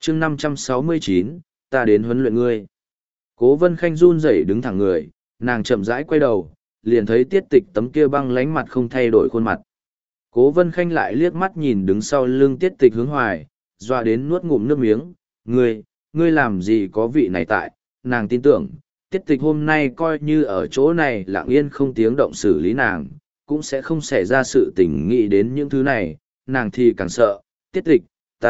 chương 569, ta đến huấn luyện ngươi. Cố Vân Khanh run rẩy đứng thẳng người, nàng chậm rãi quay đầu, liền thấy Tiết Tịch tấm kia băng lánh mặt không thay đổi khuôn mặt. Cố Vân Khanh lại liếc mắt nhìn đứng sau lưng Tiết Tịch Hướng Hoài, dọa đến nuốt ngụm nước miếng, ngươi làm gì có vị này tại, nàng tin tưởng, Tiết Tịch hôm nay coi như ở chỗ này lặng yên không tiếng động xử lý nàng, cũng sẽ không xảy ra sự tình nghĩ đến những thứ này, nàng thì càng sợ, Tiết Tịch,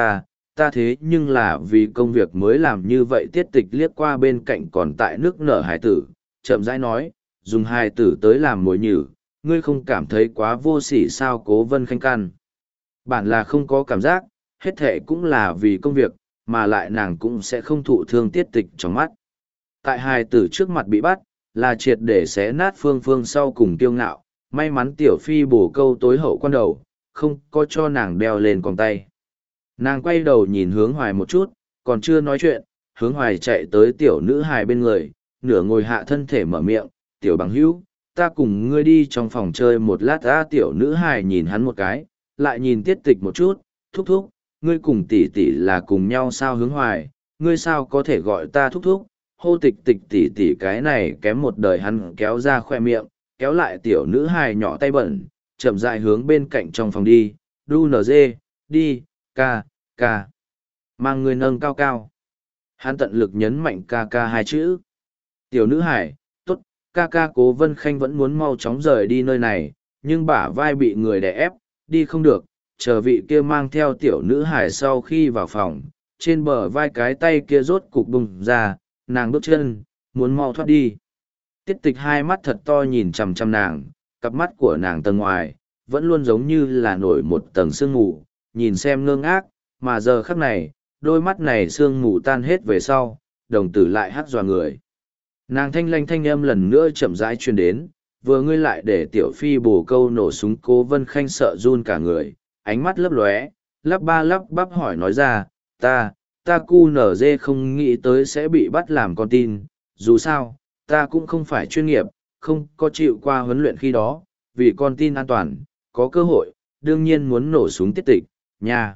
ta thế nhưng là vì công việc mới làm như vậy. Tiết Tịch liếc qua bên cạnh còn tại nước nở hải tử, chậm rãi nói, dùng hải tử tới làm mồi nhử, ngươi không cảm thấy quá vô sỉ sao? Cố Vân Khanh căn bản là không có cảm giác, hết thệ cũng là vì công việc, mà lại nàng cũng sẽ không thụ thương Tiết Tịch trong mắt. Tại hải tử trước mặt bị bắt, là triệt để xé nát phương sau cùng kiêu ngạo, may mắn tiểu phi bổ câu tối hậu quan đầu, không có cho nàng đeo lên còng tay. Nàng quay đầu nhìn Hướng Hoài một chút, còn chưa nói chuyện, Hướng Hoài chạy tới tiểu nữ hài bên người, nửa ngồi hạ thân thể mở miệng, tiểu bằng hữu, ta cùng ngươi đi trong phòng chơi một lát. Tiểu nữ hài nhìn hắn một cái, lại nhìn Tiết Tịch một chút, thúc thúc, ngươi cùng tỷ tỷ là cùng nhau sao? Hướng Hoài, ngươi sao có thể gọi ta thúc thúc? Hô Tịch Tịch tỷ tỷ, cái này kém một đời. Hắn kéo ra khoe miệng, kéo lại tiểu nữ hài nhỏ tay bẩn, chậm rãi hướng bên cạnh trong phòng đi, đu nở dê, đi, ca, mang người nâng cao cao. Hắn tận lực nhấn mạnh ca hai chữ. Tiểu nữ hải, tốt, ca. Cố Vân Khanh vẫn muốn mau chóng rời đi nơi này, nhưng bả vai bị người đè ép, đi không được. Chờ vị kia mang theo tiểu nữ hải sau khi vào phòng, trên bờ vai cái tay kia rốt cục bùng ra, nàng bước chân, muốn mau thoát đi. Tiết Tịch hai mắt thật to nhìn chằm chằm nàng, cặp mắt của nàng tầng ngoài, vẫn luôn giống như là nổi một tầng sương mù, nhìn xem ngơ ngác, mà giờ khắc này, đôi mắt này sương mù tan hết về sau, đồng tử lại hắt dọa người. Nàng thanh lanh thanh âm lần nữa chậm rãi truyền đến, vừa ngươi lại để tiểu phi bổ câu nổ súng. Cố Vân Khanh sợ run cả người, ánh mắt lấp lóe, lắp ba lắp bắp hỏi nói ra, ta cu nở dê không nghĩ tới sẽ bị bắt làm con tin, dù sao, ta cũng không phải chuyên nghiệp, không có chịu qua huấn luyện khi đó, vì con tin an toàn, có cơ hội, đương nhiên muốn nổ súng. Tiết Tịch, nha.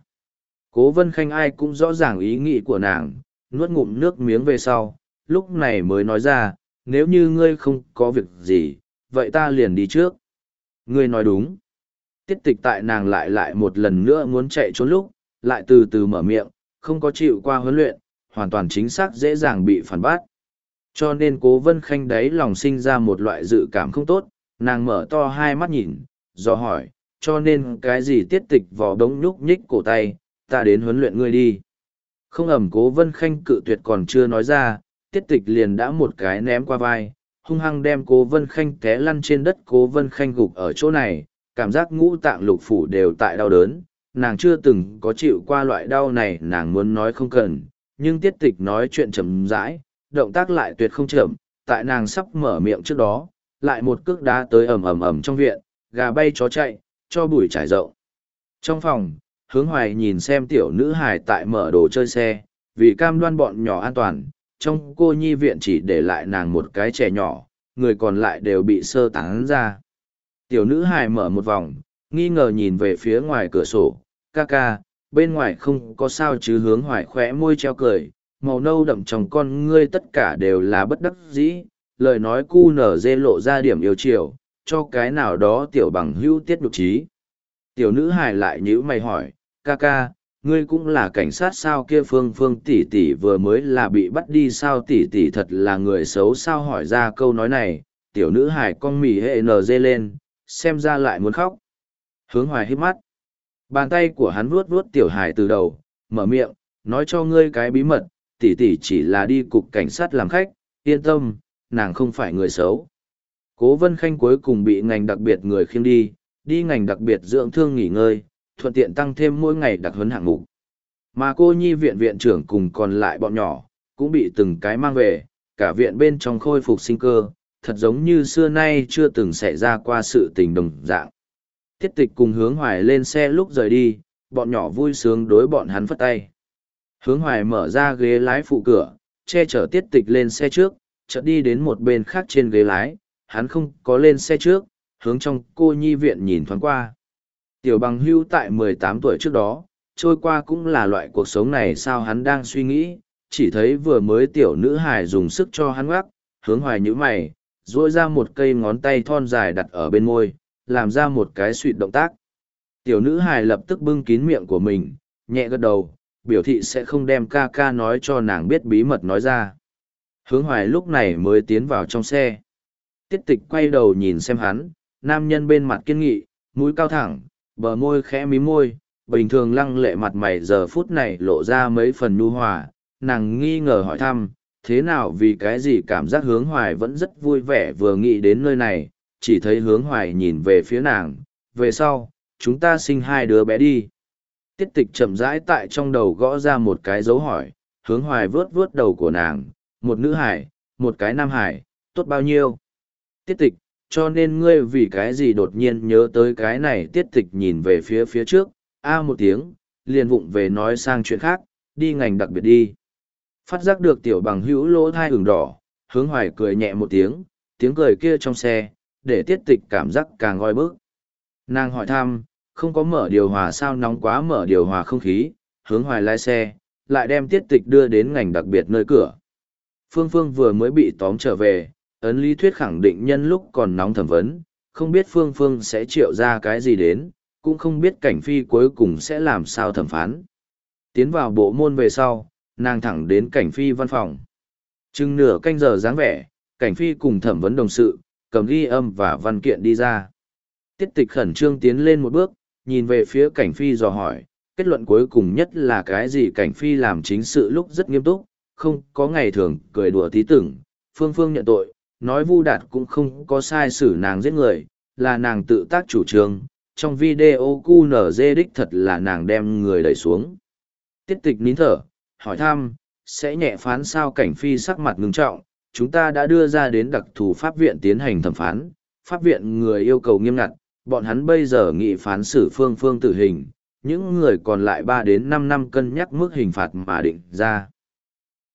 Cố Vân Khanh ai cũng rõ ràng ý nghĩ của nàng, nuốt ngụm nước miếng về sau, lúc này mới nói ra, nếu như ngươi không có việc gì, vậy ta liền đi trước. Ngươi nói đúng. Tiết Tịch tại nàng lại một lần nữa muốn chạy trốn lúc, lại từ từ mở miệng, không có chịu qua huấn luyện, hoàn toàn chính xác dễ dàng bị phản bác. Cho nên Cố Vân Khanh đáy lòng sinh ra một loại dự cảm không tốt, nàng mở to hai mắt nhìn, dò hỏi, cho nên cái gì? Tiết Tịch vò đống nhúc nhích cổ tay, ta đến huấn luyện ngươi đi. Không ẩm. Cố Vân Khanh cự tuyệt còn chưa nói ra, Tiết Tịch liền đã một cái ném qua vai, hung hăng đem Cố Vân Khanh té lăn trên đất. Cố Vân Khanh gục ở chỗ này, cảm giác ngũ tạng lục phủ đều tại đau đớn, nàng chưa từng có chịu qua loại đau này. Nàng muốn nói không cần, nhưng Tiết Tịch nói chuyện chậm rãi, động tác lại tuyệt không chậm, tại nàng sắp mở miệng trước đó, lại một cước đá tới ầm trong viện, gà bay chó chạy, cho bụi trải rộng. Trong phòng, Hướng Hoài nhìn xem tiểu nữ hài tại mở đồ chơi xe, vì cam đoan bọn nhỏ an toàn, trong cô nhi viện chỉ để lại nàng một cái trẻ nhỏ, người còn lại đều bị sơ tán ra. Tiểu nữ hài mở một vòng, nghi ngờ nhìn về phía ngoài cửa sổ, ca, bên ngoài không có sao chứ? Hướng Hoài khóe môi treo cười, màu nâu đậm trong con ngươi tất cả đều là bất đắc dĩ, lời nói cu nở dê lộ ra điểm yêu chiều, cho cái nào đó tiểu bằng hữu Tiết Nhục Trí. Tiểu nữ hài lại nhíu mày hỏi, ca, ngươi cũng là cảnh sát sao? Kia Phương tỷ tỷ vừa mới là bị bắt đi sao? Tỷ tỷ thật là người xấu sao? Hỏi ra câu nói này, tiểu nữ hài con mỉ hệ nở dê lên, xem ra lại muốn khóc. Hướng Hoài hít mắt, bàn tay của hắn vuốt tiểu hài từ đầu, mở miệng, nói cho ngươi cái bí mật, tỷ tỷ chỉ là đi cục cảnh sát làm khách, yên tâm, nàng không phải người xấu. Cố Vân Khanh cuối cùng bị ngành đặc biệt người khiêng đi ngành đặc biệt dưỡng thương nghỉ ngơi, thuận tiện tăng thêm mỗi ngày đặc huấn hạng mục. Mà cô nhi viện viện trưởng cùng còn lại bọn nhỏ, cũng bị từng cái mang về, cả viện bên trong khôi phục sinh cơ, thật giống như xưa nay chưa từng xảy ra qua sự tình đồng dạng. Tiết Tịch cùng Hướng Hoài lên xe lúc rời đi, bọn nhỏ vui sướng đối bọn hắn phất tay. Hướng Hoài mở ra ghế lái phụ cửa, che chở Tiết Tịch lên xe trước, chợt đi đến một bên khác trên ghế lái, hắn không có lên xe trước, hướng trong cô nhi viện nhìn thoáng qua. Tiểu bằng hưu tại 18 tuổi trước đó, trôi qua cũng là loại cuộc sống này sao hắn đang suy nghĩ, chỉ thấy vừa mới tiểu nữ hài dùng sức cho hắn ngoắc, hướng hoài nhíu mày, duỗi ra một cây ngón tay thon dài đặt ở bên môi, làm ra một cái suỵt động tác. Tiểu nữ hài lập tức bưng kín miệng của mình, nhẹ gật đầu, biểu thị sẽ không đem ca ca nói cho nàng biết bí mật nói ra. Hướng hoài lúc này mới tiến vào trong xe. Tiết tịch quay đầu nhìn xem hắn, nam nhân bên mặt kiên nghị, mũi cao thẳng, bờ môi khẽ mím môi, bình thường lăng lệ mặt mày giờ phút này lộ ra mấy phần nhu hòa, nàng nghi ngờ hỏi thăm, thế nào vì cái gì cảm giác hướng hoài vẫn rất vui vẻ vừa nghĩ đến nơi này, chỉ thấy hướng hoài nhìn về phía nàng, về sau, chúng ta sinh hai đứa bé đi. Tiết tịch chậm rãi tại trong đầu gõ ra một cái dấu hỏi, hướng hoài vướt vướt đầu của nàng, một nữ hải, một cái nam hải, tốt bao nhiêu? Tiết tịch, cho nên ngươi vì cái gì đột nhiên nhớ tới cái này tiết tịch nhìn về phía trước, một tiếng, liền vụng về nói sang chuyện khác, đi ngành đặc biệt đi. Phát giác được tiểu bằng hữu lỗ thai ửng đỏ, hướng hoài cười nhẹ một tiếng, tiếng cười kia trong xe, để tiết tịch cảm giác càng oi bức. Nàng hỏi thăm, không có mở điều hòa sao nóng quá mở điều hòa không khí, hướng hoài lái xe, lại đem tiết tịch đưa đến ngành đặc biệt nơi cửa. Phương Phương vừa mới bị tóm trở về, ấn lý thuyết khẳng định nhân lúc còn nóng thẩm vấn, không biết Phương Phương sẽ triệu ra cái gì đến, cũng không biết cảnh phi cuối cùng sẽ làm sao thẩm phán. Tiến vào bộ môn về sau, nàng thẳng đến cảnh phi văn phòng. Chừng nửa canh giờ dáng vẻ, cảnh phi cùng thẩm vấn đồng sự, cầm ghi âm và văn kiện đi ra. Tiết tịch khẩn trương tiến lên một bước, nhìn về phía cảnh phi dò hỏi, kết luận cuối cùng nhất là cái gì cảnh phi làm chính sự lúc rất nghiêm túc, không có ngày thường cười đùa tí tưởng, Phương Phương nhận tội, nói Vu Đạt cũng không có sai xử nàng giết người, là nàng tự tác chủ trương, trong video QNZ đích thật là nàng đem người đẩy xuống. Tiết tịch nín thở, hỏi thăm, sẽ nhẹ phán sao cảnh phi sắc mặt ngưng trọng, chúng ta đã đưa ra đến đặc thù pháp viện tiến hành thẩm phán, pháp viện người yêu cầu nghiêm ngặt, bọn hắn bây giờ nghị phán xử Phương Phương tử hình, những người còn lại 3 đến 5 năm cân nhắc mức hình phạt mà định ra.